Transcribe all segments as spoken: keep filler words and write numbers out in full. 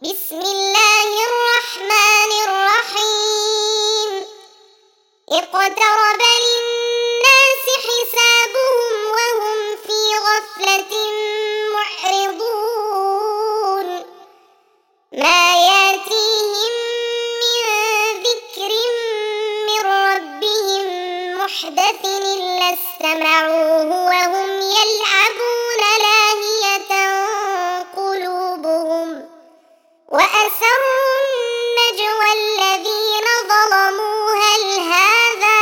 بسم الله الرحمن الرحيم اقترب للناس حسابهم وهم في غفلة معرضون ما ياتيهم من ذكر من ربهم محدث إلا استمعوه وهم يلعبون لاهية قلوبهم وأسروا النجوى الذين ظلموا هل هذا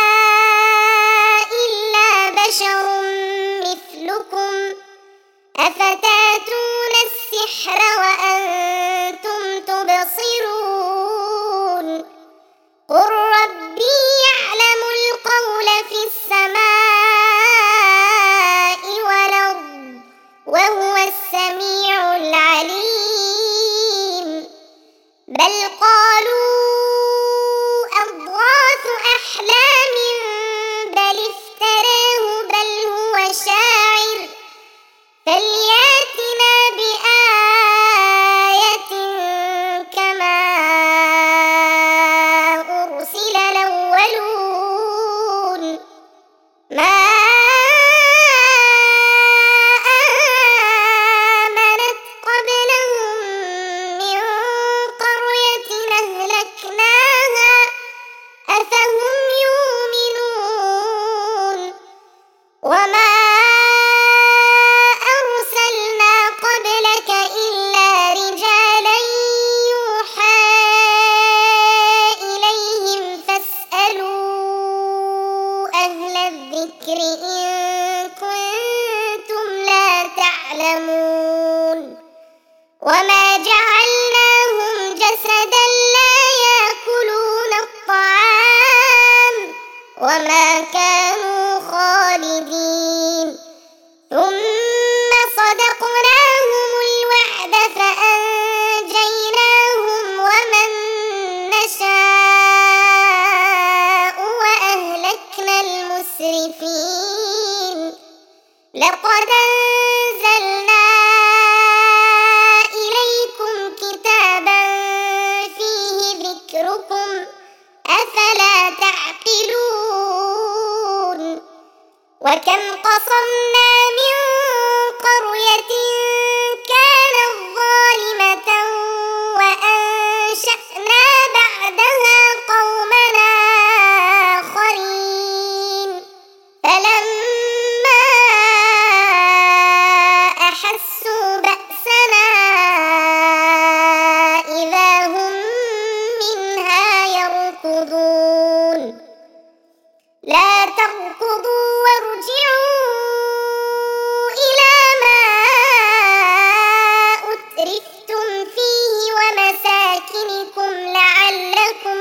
إلا بشر مثلكم أفتاتون السحر وأنتم تبصرون قل ربي يعلم القول في السماء والأرض وهو السميع العليم بل قالوا أضغاث أحلام بل افتراه بل هو شاعر فلياتنا بآية كما أرسل الأولون ما آمنت قبلهم من قرية أهلكناها أفهم يؤمنون وما أرسلنا قبلك إلا رجالا يوحى إليهم فاسألوا أهل الذكر إن كنتم لا تعلمون وما جعلناهم جسدا لا يأكلون الطعام وما كانوا خالدين ثم صدقناهم الوعد فأنجيناهم ومن نشاء وأهلكنا المسرفين لقد أنزلنا إليكم كتابا فيه ذكركم أفلا تعقلون وكم قصمنا من قرية كانت ظالمة وأنشأنا بعدها قوما آخرين فلما أحسوا بأسنا إذا هم منها يركضون لا تركضوا وارجعوا إلى ما أترفتم فيه ومساكنكم لعلكم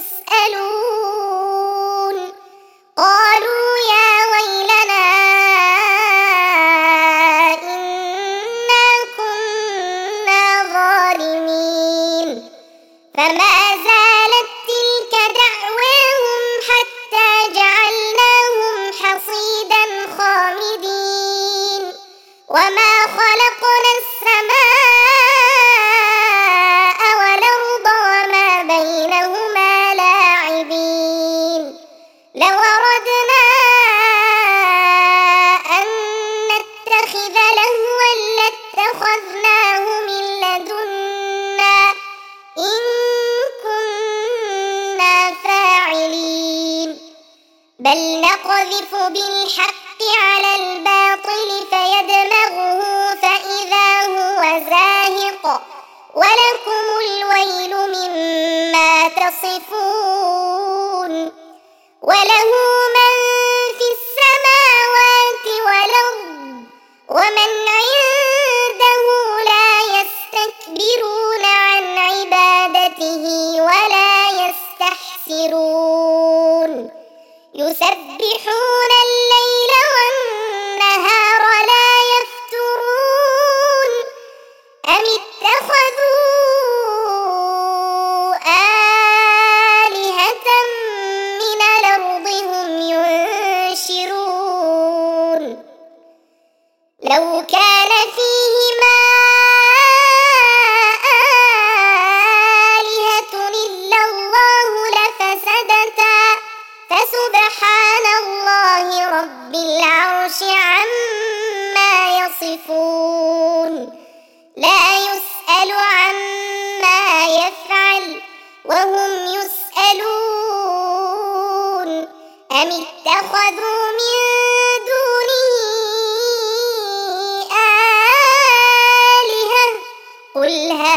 تسألون قالوا يا ويلنا إنا كنا ظالمين فما زالت تلك دعواهم حتى جعلناهم حصيدا خامدين وما خلقنا السماء والأرض وما بينهما لاعبين لو أردنا أن نتخذ لهوا لاتخذناه من لدنا إن كنا فاعلين بل نقذف بالحق على الباطل فيدمغه فإذا هو زاهق ولكم الويل مما تصفون وله من في السماوات والأرض ومن عنده لا يستكبرون عن عبادته ولا يستحسرون يسبحون الليل والنهار لا يفترون أم اتخذوا آلهة من الأرض هم ينشرون لو كان فيهما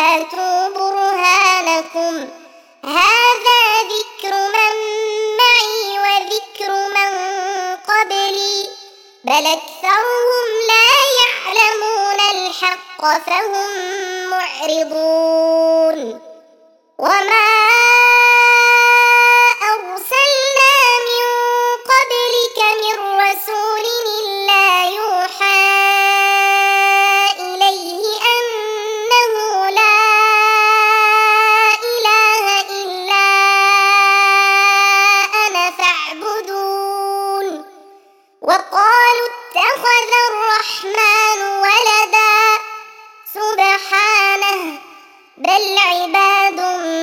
هاتوا برهانكم هذا ذكر من معي وذكر من قبلي بل أكثرهم لا يعلمون الحق فهم معرضون وما أرسلنا من قبلك من رسول إلا يوحى إليه أنه لا إله إلا أنا فاعبدون وقالوا اتخذ الرحمن ولدا سبحانه بل عباد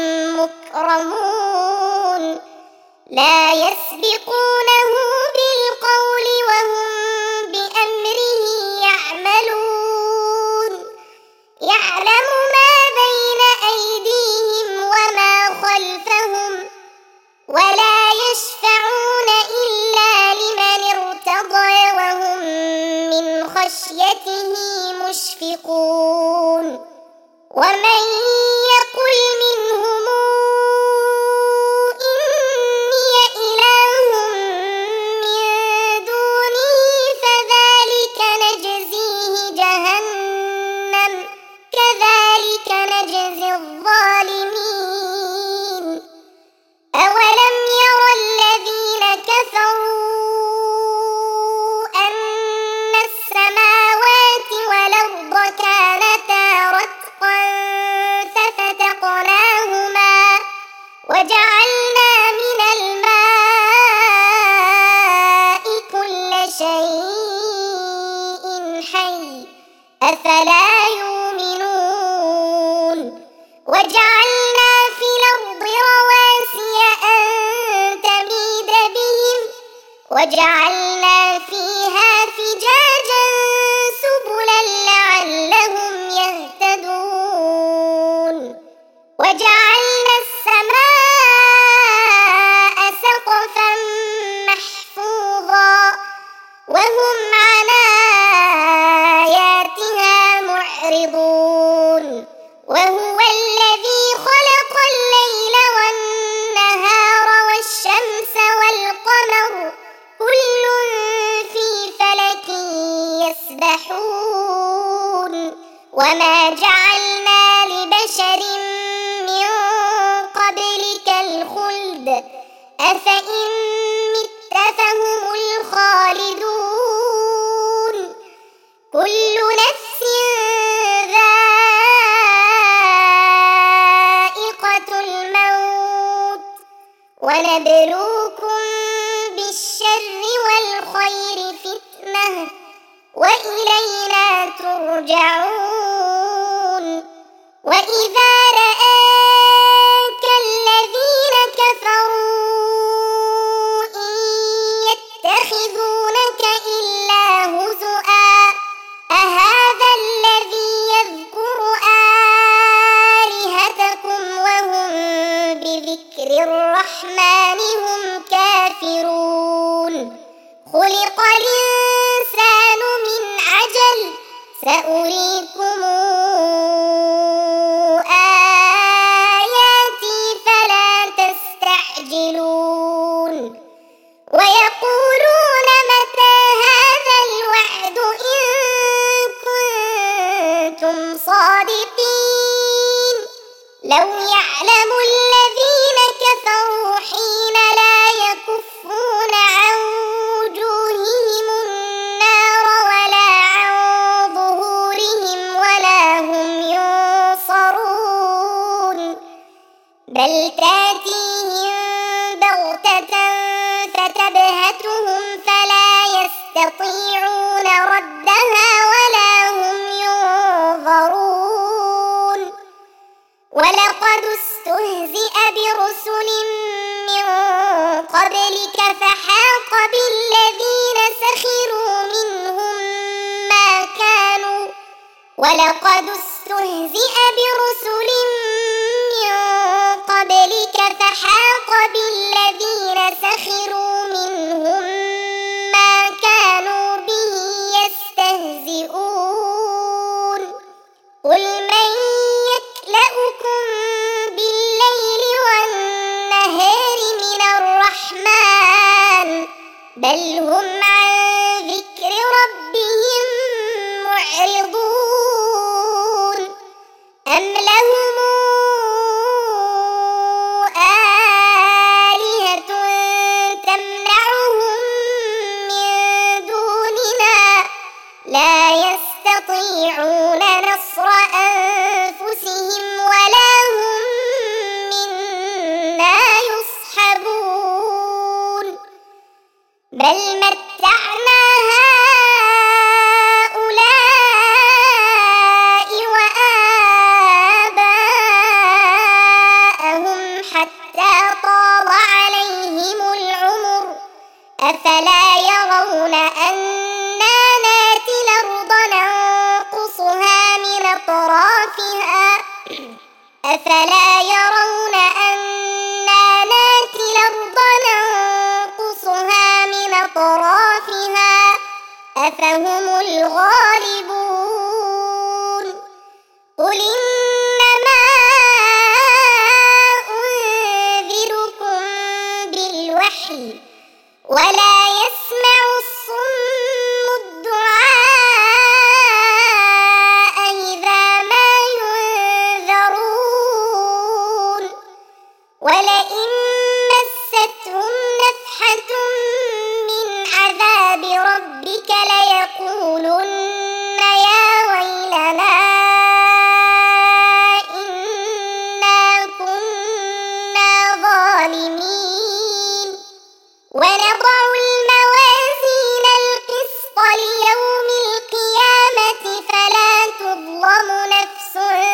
مكرمون لا يسبقونه بالقول وهم بأمره يعملون يعلم ما بين أيديهم وما خلفهم ولا يشفعون إلا لمن ارتضى وهم من خشيته مشفقون ومن يقل منهم إني إله من دونه فذلك نجزيه جهنم كذلك نجزي الظالمين أولم ير الذين كفروا أن السماوات والأرض كانتا رتقا ففتقناهما وجعلنا من الماء كل شيء حي أفلا يؤمنون وجعلنا في الأرض رواسي أن تميد بهم وجعلنا فيها فجاجا سبلا لعلهم يهتدون وجعلنا السماء سقفا محفوظا وهم عن آياتها معرضون وهو الذي خلق الليل والنهار والشمس والقمر كل في فلك يسبحون وما جعلنا لبشر من قبلك الخلد أفإن مت فهم الخالدون كل نفس ذائقة الموت ونبلوكم بالشر والخير فتنة وإلينا ترجعون وإذا رآك الذين كفروا إن يتخذونك إلا هزؤا أهذا الذي يذكر آلهتكم وهم بذكر الرحمن هم كافرون خلق الإنسان من عجل سأريكم آياتي فلا تستعجلون ويقولون متى هذا الوعد إن كنتم صادقين لو يعلم الذين كفروا حين لا يكفون عن وجوههم النار ولا عن ظهورهم ولا هم ينصرون بل تاتيهم بغتة فتبهتهم فلا يستطيعون ردها ولا هم ينظرون ولقد استهزئ برسل من قبلك فحاق بالذين سخروا منهم ما كانوا ولقد استهزئ برسل من قبلك فحاق بالذين سخروا منهم ما كانوا به يستهزئون قل من أفلا يرون أنا ناتي الأرض ننقصها من أطرافها أفهم الغالبون قل إنما أنذركم بالوحي ولا يسمع الصم الدعاء إذا ما ينذرون ولئن مستهم نفحة من عذاب ربك ليقولن يا ويلنا إنا كنا ظالمين ونضع الموازين القسط ليوم القيامة فلا تظلم نفس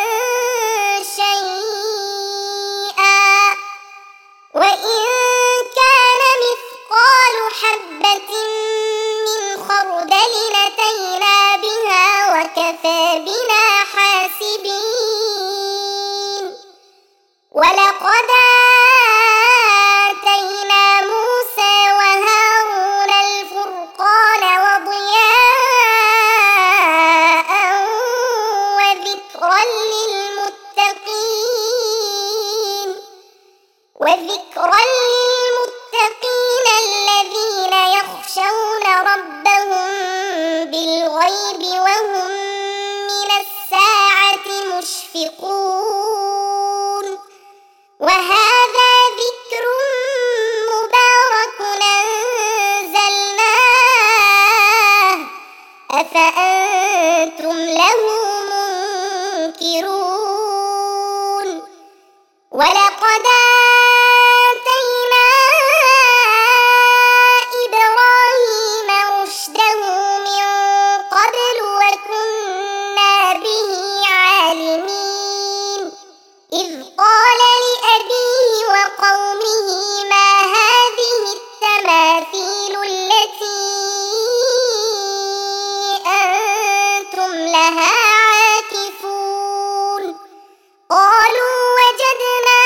شيئا وإن كان مثقال حبة من خردل أتينا بها وكفى بنا حاسبين ولقد آتينا موسى وهارون الفرقان وضياء وذكرا للمتقين وذكرا للمتقين الذين يخشون ربهم بالغيب وهم من الساعة مشفقون وهذا ذكر مبارك أنزلناه أفأنتم له منكرون ولقد آتينا إبراهيم رشده من قبل وكنا به عالمين إذ قال لأبيه وقومه ما هذه التماثيل التي أنتم لها عاكفون قالوا وجدنا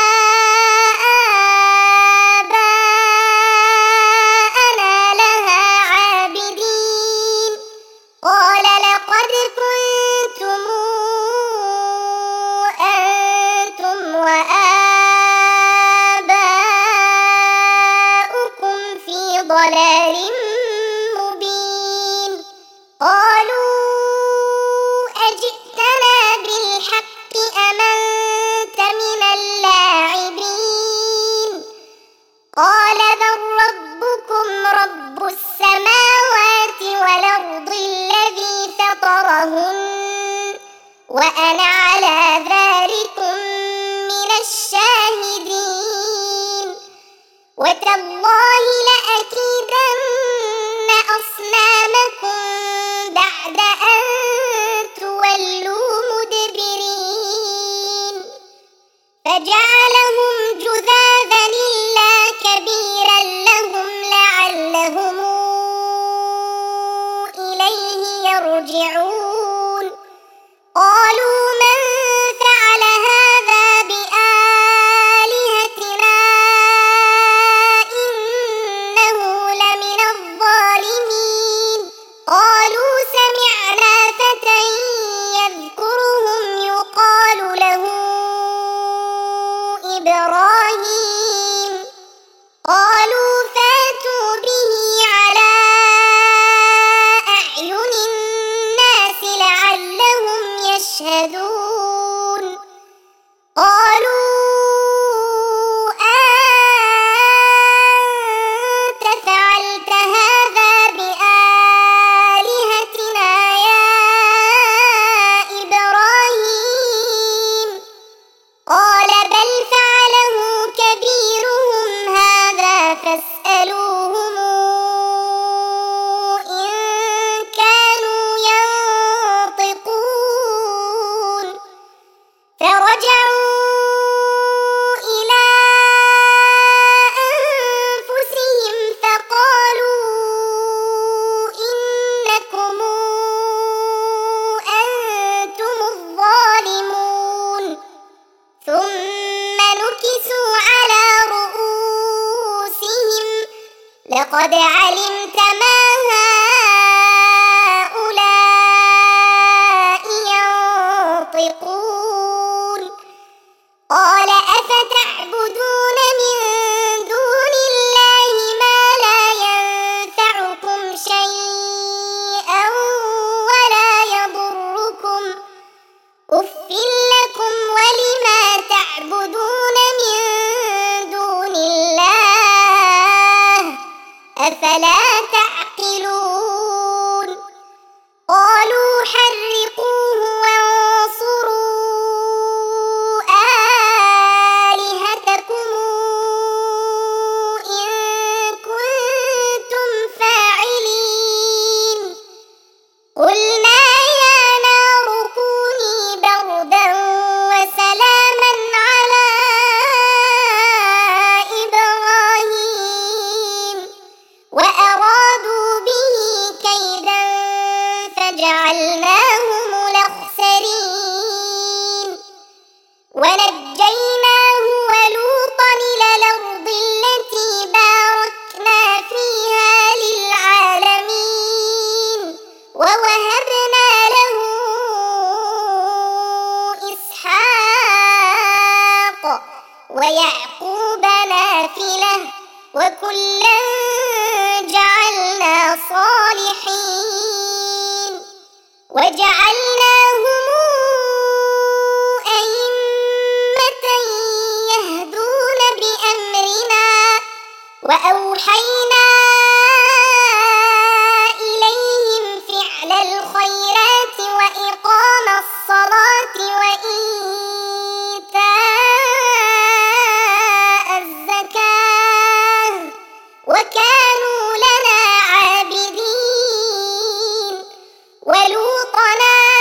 آباءنا لها عابدين قال لقد كنتم أنتم وآباؤكم في ضلال مبين قالوا أجئتنا بالحق أم أنت من اللاعبين قال بل ربكم رب السماوات والأرض الذي فطرهن وأنا على ذلكم من الشاهدين وتالله لأكيدن أصنامكم بعد أن تولوا مدبرين فجعلهم جذاذا إلا كبيرا لهم لعلهم إليه يرجعون قالوا من فعل هذا بآلهتنا إنه لمن الظالمين قالوا سمعنا فتى يذكرهم يقال له إبراهيم نكسوا على رؤوسهم لقد علمت ما هؤلاء ينطقون قال أفتعبدون من دون الله ما لا ينفعكم شيئا ولا يضركم أف لكم ولما تعبدون من دون الله أفلا تعقلون قالوا حرقوه وانصروا آلهتكم إن كنتم فاعلين قلنا يا نار كوني بردا وسلاما على إبراهيم وأرادوا به كيدا فجعلناهم الأخسرين ونجيناه ولوطا إلى الأرض التي باركنا فيها للعالمين ووهبنا له إسحاق ويعقوب نافلة وكلا جعلنا صالحين وجعلناهم أئمة يهدون بأمرنا وأوحينا إليهم فعل الخيرات وإقام الصلاة وإيتاء الزكاة وكانوا لنا عابدين ولوطا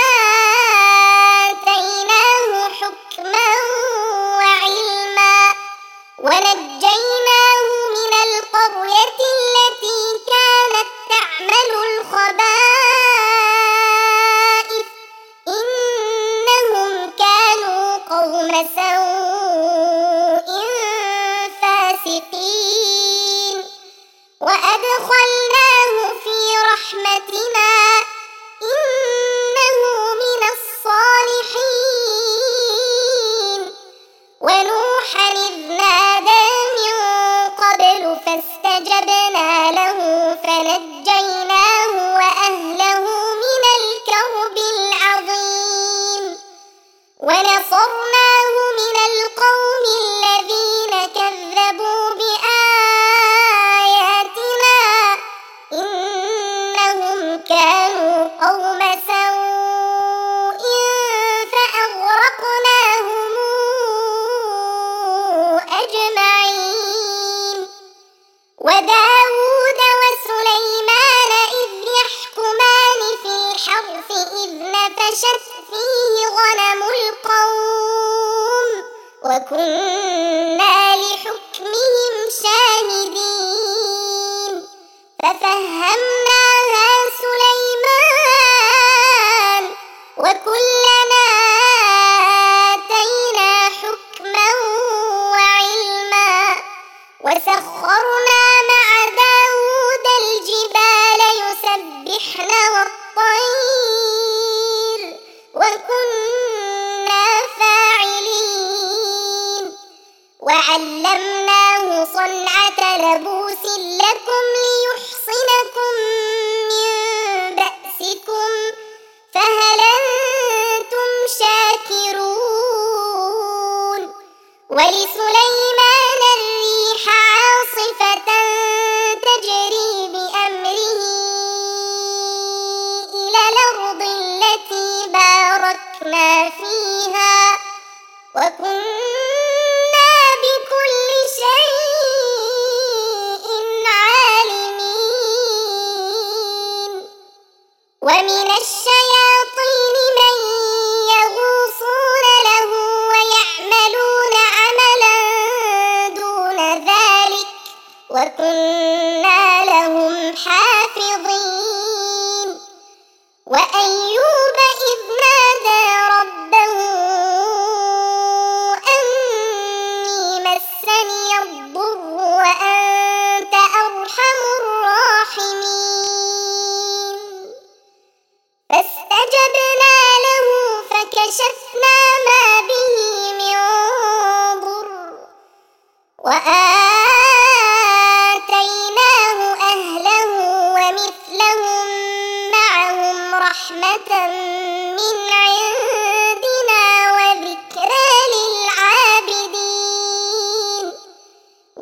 آتيناه حكما وعلما ونجيناه من القرية التي كانت تعمل الخبائث إنهم كانوا قوم سوء فاسقين وأدخلناه في رحمتنا إنه من الصالحين ونوحا إذ نادى من قبل فاستجبنا له فنجيناه وأهله من الكرب العظيم ونصرناه من القوم الذين كذبوا بآياتنا إنهم كانوا قوم سوء فأغرقناهم أجمعين وداود وسليمان إذ يحكمان في الحرث إذ نفشت فيه غنم القوم وكنا لحكمهم شاهدين ففهمناها سليمان وكلنا آتينا حكما وعلما وسخرنا مع داود الجبال يسبحن والطير وكنا فاعلين وعلمناه صنعة لبوس لكم ليحصنكم من بأسكم فهل أنتم شاكرون ولسليمان الريح عاصفة تجري بأمره إلى الأرض التي باركنا فيها وكنا بكل شيء عالمين ومن الشياطين من يغوصون له ويعملون عملا دون ذلك وكنا لهم حافظين وأيوب إذ نادى ربه أني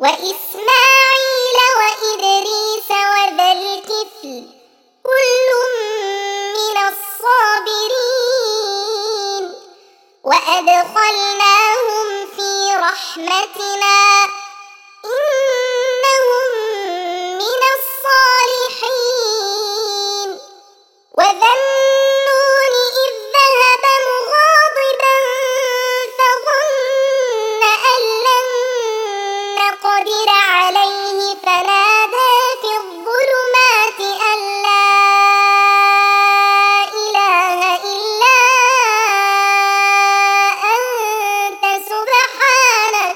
وإسماعيل وإدريس وذا الكفل كل من الصابرين وأدخلناهم في رحمتنا إنهم من الصالحين وذا النون إذ ذهب مغاضبا فظن أن لن نقدر عليه فنادى في الظلمات أن لا إله إلا أنت سبحانك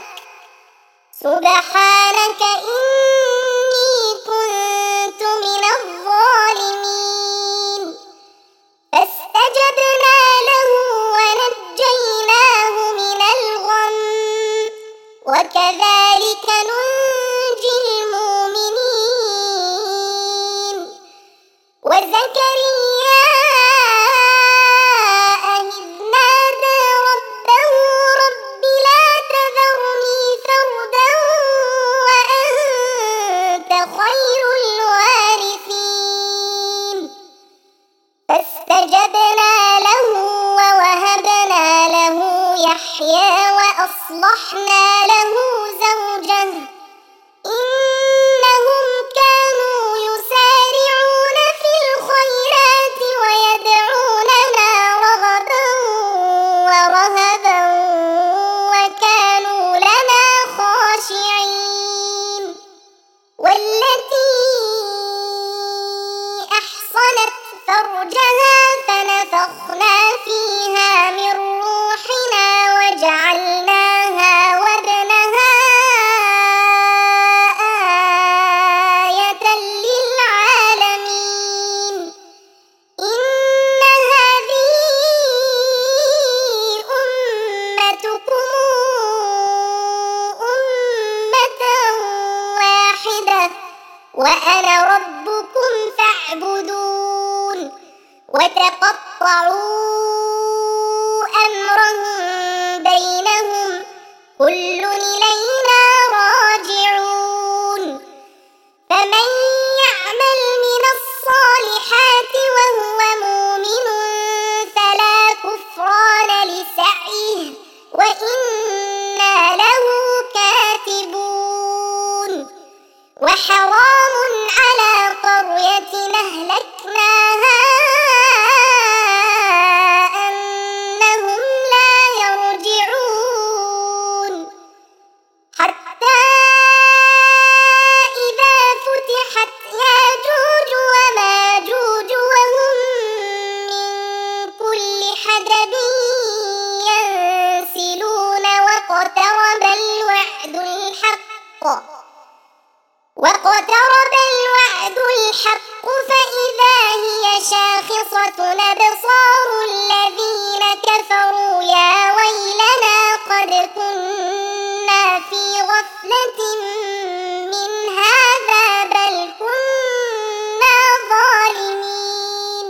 سبحانك إني كنت من الظالمين فاستجبنا له ونجيناه من الغم وكذلك ننجي المؤمنين وزكريا إذ نادى ربه رب لا تذرني فردا وأنت خير الوارثين فاستجبنا له ووهبنا له يحيى وأصلحنا له زوجه إنهم كانوا يسارعون في الخيرات ويدعوننا رغبا ورهبا وكانوا لنا خاشعين والتي أحصنت فرجها فنفخنا فيها من روحنا وجعلناها وابنها آية للعالمين إن هذه أمتكم أمة واحدة وأنا ربكم فاعبدون وتقطعوا أمرهم بينهم كل إلينا راجعون فمن يعمل من الصالحات وهو مؤمن فلا كفران لسعيه وإنا له كاتبون وحرام على قرية أهلكناها أنهم لا يرجعون حتى إذا فتحت ياجوج وماجوج وهم من كل حدب ينسلون وقترب الوعد الحق وقترب الوعد الحق فإذا هي شاخصة أبصار الذين كفروا يا ويلنا قد كنا في غفلة من هذا بل كنا ظالمين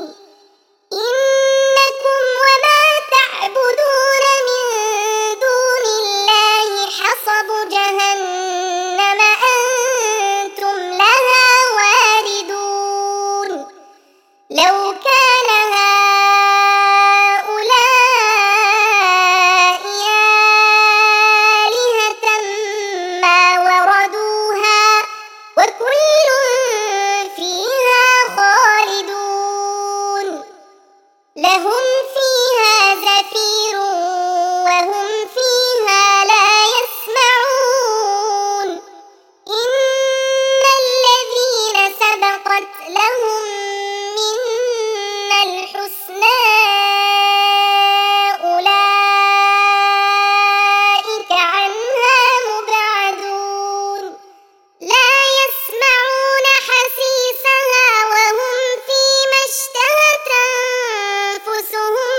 إنكم وما تعبدون من دون الله حصب جهنم أنتم لها واردون لو كان هؤلاء آلهة ما وردوها وكل فيها خالدون لهم فيها زفير وهم فيها لا يسمعون إن الذين سبقت لهم منا الحسنى أولئك عنها مبعدون لا يسمعون حسيسها وهم فيما اشتهت أنفسهم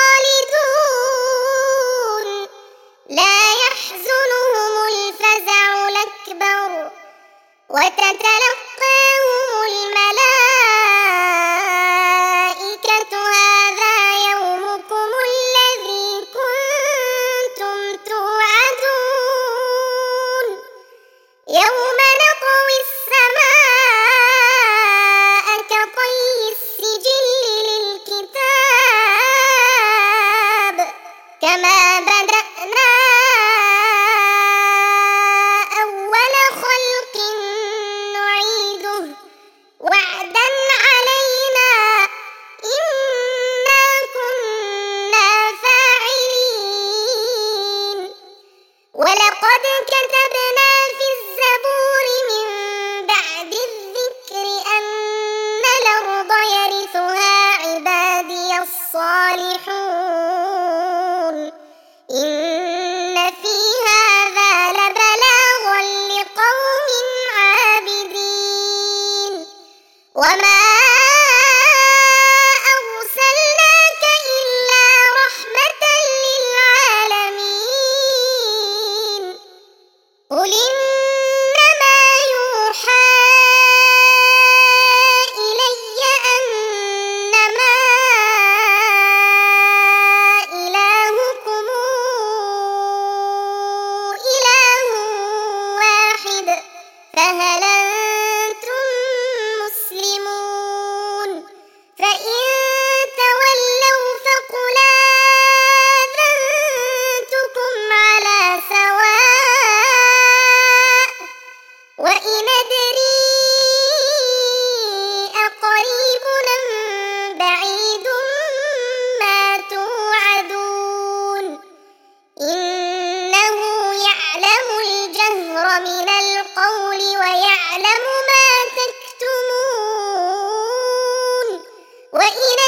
خالدون لا يحزنهم الفزع الأكبر وتتلقاهم الملائكة هذا يومكم الذي كنتم توعدون ولقد كتبنا في الزبور من بعد الذكر أن الأرض يرثها عبادي الصالحون إن في هذا لبلاغا لقوم عابدين وما أرسلناك إلا رحمة للعالمين قل إنما يوحى إلي أنما إلهكم إله واحد فهل أنتم مسلمون فإن تولوا فقل آذنتكم على سواء وإن أدري أقريب أم بعيد ما توعدون إنه يعلم الجهر من القول ويعلم ما تكتمون وإن